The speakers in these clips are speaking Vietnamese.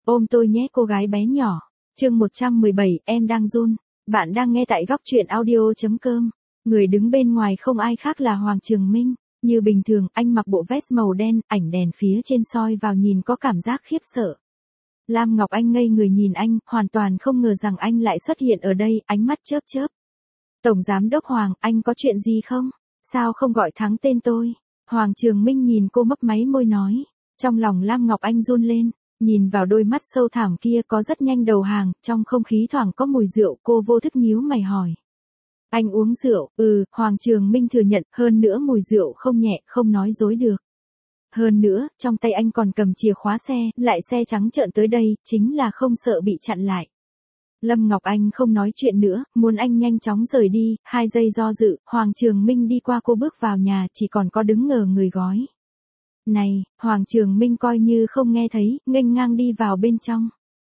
Ôm tôi nhé cô gái bé nhỏ. Chương 117, em đang run. Bạn đang nghe tại góc truyện audio.com. Người đứng bên ngoài không ai khác là Hoàng Trường Minh. Như bình thường, anh mặc bộ vest màu đen, ảnh đèn phía trên soi vào nhìn có cảm giác khiếp sợ. Lam Ngọc Anh ngây người nhìn anh, hoàn toàn không ngờ rằng anh lại xuất hiện ở đây, ánh mắt chớp chớp. Tổng Giám đốc Hoàng, anh có chuyện gì không? Sao không gọi thẳng tên tôi? Hoàng Trường Minh nhìn cô mấp máy môi nói. Trong lòng Lam Ngọc Anh run lên. Nhìn vào đôi mắt sâu thẳm kia có rất nhanh đầu hàng, trong không khí thoảng có mùi rượu, cô vô thức nhíu mày hỏi. Anh uống rượu, Hoàng Trường Minh thừa nhận, hơn nữa mùi rượu không nhẹ, không nói dối được. Hơn nữa, trong tay anh còn cầm chìa khóa xe, lại xe trắng trợn tới đây, chính là không sợ bị chặn lại. Lâm Ngọc Anh không nói chuyện nữa, muốn anh nhanh chóng rời đi, 2 giây do dự, Hoàng Trường Minh đi qua cô bước vào nhà, chỉ còn có đứng ngờ người gói. Này, Hoàng Trường Minh coi như không nghe thấy, nghênh ngang đi vào bên trong.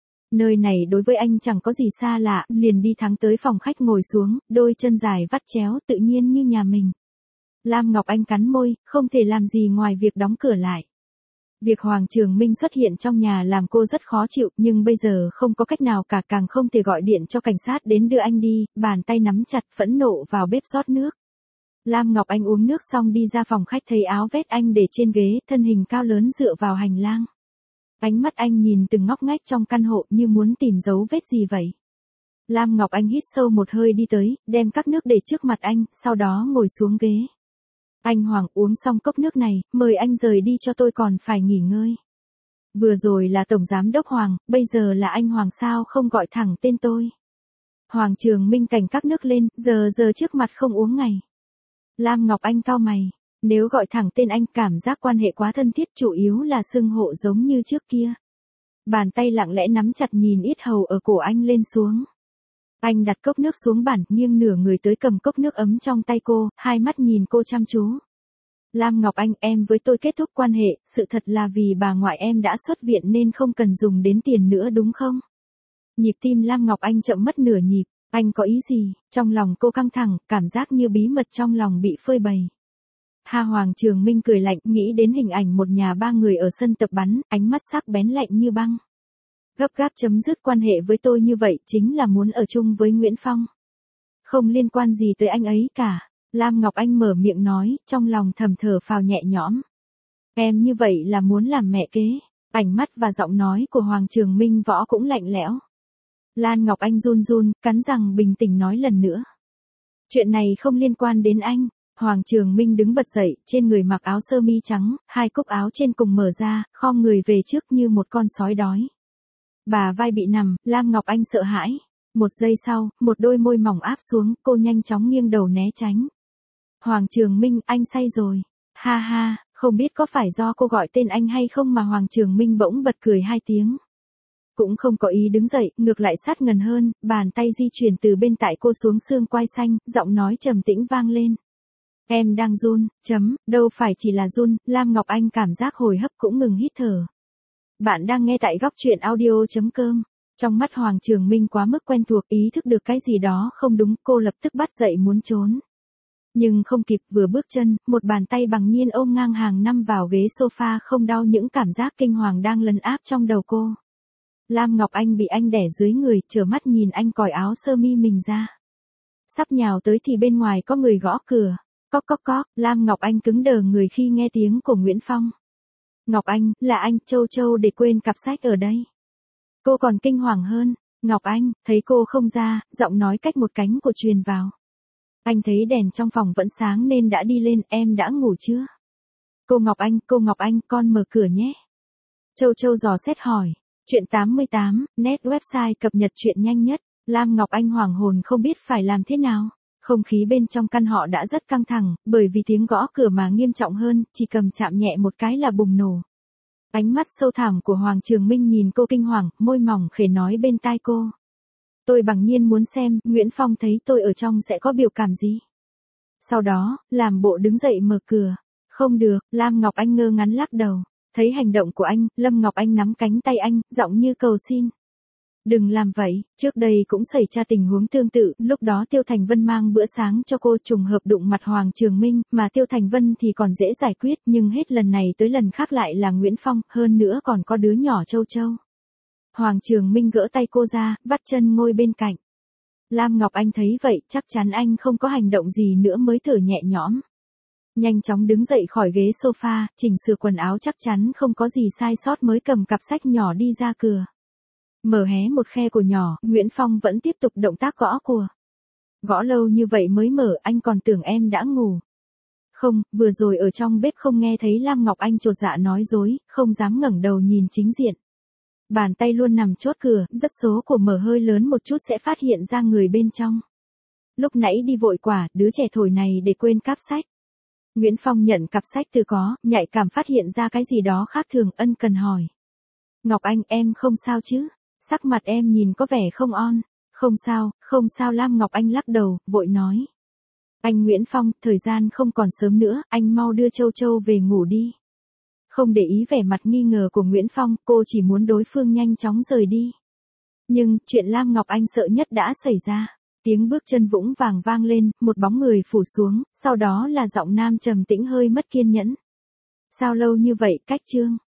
Nơi này đối với anh chẳng có gì xa lạ, liền đi thẳng tới phòng khách ngồi xuống, đôi chân dài vắt chéo tự nhiên như nhà mình. Lam Ngọc Anh cắn môi, không thể làm gì ngoài việc đóng cửa lại. Việc Hoàng Trường Minh xuất hiện trong nhà làm cô rất khó chịu, nhưng bây giờ không có cách nào cả, càng không thể gọi điện cho cảnh sát đến đưa anh đi, bàn tay nắm chặt phẫn nộ vào bếp rót nước. Lam Ngọc Anh uống nước xong đi ra phòng khách thấy áo vest anh để trên ghế, thân hình cao lớn dựa vào hành lang. Ánh mắt anh nhìn từng ngóc ngách trong căn hộ như muốn tìm dấu vết gì vậy. Lam Ngọc Anh hít sâu một hơi đi tới, đem các nước để trước mặt anh, sau đó ngồi xuống ghế. Anh Hoàng, uống xong cốc nước này, mời anh rời đi cho tôi còn phải nghỉ ngơi. Vừa rồi là Tổng Giám đốc Hoàng, bây giờ là anh Hoàng, sao không gọi thẳng tên tôi. Hoàng Trường Minh cảnh các nước lên, giờ trước mặt không uống ngày. Lam Ngọc Anh cau mày, nếu gọi thẳng tên anh cảm giác quan hệ quá thân thiết, chủ yếu là xưng hộ giống như trước kia. Bàn tay lặng lẽ nắm chặt nhìn yết hầu ở cổ anh lên xuống. Anh đặt cốc nước xuống bàn, nghiêng nửa người tới cầm cốc nước ấm trong tay cô, hai mắt nhìn cô chăm chú. Lam Ngọc Anh, em với tôi kết thúc quan hệ, sự thật là vì bà ngoại em đã xuất viện nên không cần dùng đến tiền nữa đúng không? Nhịp tim Lam Ngọc Anh chậm mất nửa nhịp. Anh có ý gì? Trong lòng cô căng thẳng, cảm giác như bí mật trong lòng bị phơi bày. Hoàng Trường Minh cười lạnh, nghĩ đến hình ảnh một nhà 3 người ở sân tập bắn, ánh mắt sắc bén lạnh như băng. Gấp gáp chấm dứt quan hệ với tôi như vậy chính là muốn ở chung với Nguyễn Phong. Không liên quan gì tới anh ấy cả. Lam Ngọc Anh mở miệng nói, trong lòng thầm thở phào nhẹ nhõm. Em như vậy là muốn làm mẹ kế. Ánh mắt và giọng nói của Hoàng Trường Minh võ cũng lạnh lẽo. Lan Ngọc Anh run run, cắn răng bình tĩnh nói lần nữa. Chuyện này không liên quan đến anh. Hoàng Trường Minh đứng bật dậy, trên người mặc áo sơ mi trắng, 2 cúc áo trên cùng mở ra, khom người về trước như một con sói đói. Bà vai bị nằm, Lam Ngọc Anh sợ hãi. Một giây sau, một đôi môi mỏng áp xuống, cô nhanh chóng nghiêng đầu né tránh. Hoàng Trường Minh, anh say rồi. Ha ha, không biết có phải do cô gọi tên anh hay không mà Hoàng Trường Minh bỗng bật cười 2 tiếng. Cũng không có ý đứng dậy, ngược lại sát gần hơn, bàn tay di chuyển từ bên tại cô xuống xương quai xanh, giọng nói trầm tĩnh vang lên. Em đang run, đâu phải chỉ là run, Lam Ngọc Anh cảm giác hồi hấp cũng ngừng hít thở. Bạn đang nghe tại góc truyện audio.com. Trong mắt Hoàng Trường Minh quá mức quen thuộc, ý thức được cái gì đó không đúng, cô lập tức bắt dậy muốn trốn. Nhưng không kịp, vừa bước chân, một bàn tay bằng nhiên ôm ngang hàng năm vào ghế sofa, không đau những cảm giác kinh hoàng đang lấn áp trong đầu cô. Lam Ngọc Anh bị anh đè dưới người, trợn mắt nhìn anh cởi áo sơ mi mình ra. Sắp nhào tới thì bên ngoài có người gõ cửa. Cóc cóc cóc, Lam Ngọc Anh cứng đờ người khi nghe tiếng của Nguyễn Phong. Ngọc Anh, là anh, Châu để quên cặp sách ở đây. Cô còn kinh hoàng hơn. Ngọc Anh, thấy cô không ra, giọng nói cách một cánh của truyền vào. Anh thấy đèn trong phòng vẫn sáng nên đã đi lên, em đã ngủ chưa? Cô Ngọc Anh, con mở cửa nhé. Châu dò xét hỏi. Chuyện 88, net website cập nhật chuyện nhanh nhất. Lam Ngọc Anh hoảng hồn không biết phải làm thế nào. Không khí bên trong căn họ đã rất căng thẳng, bởi vì tiếng gõ cửa mà nghiêm trọng hơn, chỉ cầm chạm nhẹ một cái là bùng nổ. Ánh mắt sâu thẳm của Hoàng Trường Minh nhìn cô kinh hoàng, môi mỏng khẽ nói bên tai cô. Tôi bằng nhiên muốn xem, Nguyễn Phong thấy tôi ở trong sẽ có biểu cảm gì. Sau đó, làm bộ đứng dậy mở cửa. Không được, Lam Ngọc Anh ngơ ngắn lắc đầu. Thấy hành động của anh, Lâm Ngọc Anh nắm cánh tay anh, giọng như cầu xin. Đừng làm vậy, trước đây cũng xảy ra tình huống tương tự, lúc đó Tiêu Thành Vân mang bữa sáng cho cô trùng hợp đụng mặt Hoàng Trường Minh, mà Tiêu Thành Vân thì còn dễ giải quyết, nhưng hết lần này tới lần khác lại là Nguyễn Phong, hơn nữa còn có đứa nhỏ Châu. Hoàng Trường Minh gỡ tay cô ra, vắt chân ngồi bên cạnh. Lam Ngọc Anh thấy vậy, chắc chắn anh không có hành động gì nữa mới thở nhẹ nhõm. Nhanh chóng đứng dậy khỏi ghế sofa, chỉnh sửa quần áo chắc chắn không có gì sai sót mới cầm cặp sách nhỏ đi ra cửa. Mở hé một khe của nhỏ, Nguyễn Phong vẫn tiếp tục động tác gõ cùa. Gõ lâu như vậy mới mở, anh còn tưởng em đã ngủ. Không, vừa rồi ở trong bếp không nghe thấy Lam Ngọc Anh chột dạ nói dối, không dám ngẩng đầu nhìn chính diện. Bàn tay luôn nằm chốt cửa, rất số của mở hơi lớn một chút sẽ phát hiện ra người bên trong. Lúc nãy đi vội quả, đứa trẻ thổi này để quên cáp sách. Nguyễn Phong nhận cặp sách từ có, nhạy cảm phát hiện ra cái gì đó khác thường, ân cần hỏi. Ngọc Anh, em không sao chứ? Sắc mặt em nhìn có vẻ không on. Không sao Lam Ngọc Anh lắc đầu, vội nói. Anh Nguyễn Phong, thời gian không còn sớm nữa, anh mau đưa Châu Châu về ngủ đi. Không để ý vẻ mặt nghi ngờ của Nguyễn Phong, cô chỉ muốn đối phương nhanh chóng rời đi. Nhưng, chuyện Lam Ngọc Anh sợ nhất đã xảy ra. Tiếng bước chân vũng vàng vang lên, một bóng người phủ xuống, sau đó là giọng nam trầm tĩnh hơi mất kiên nhẫn. Sao lâu như vậy, Cách Trương?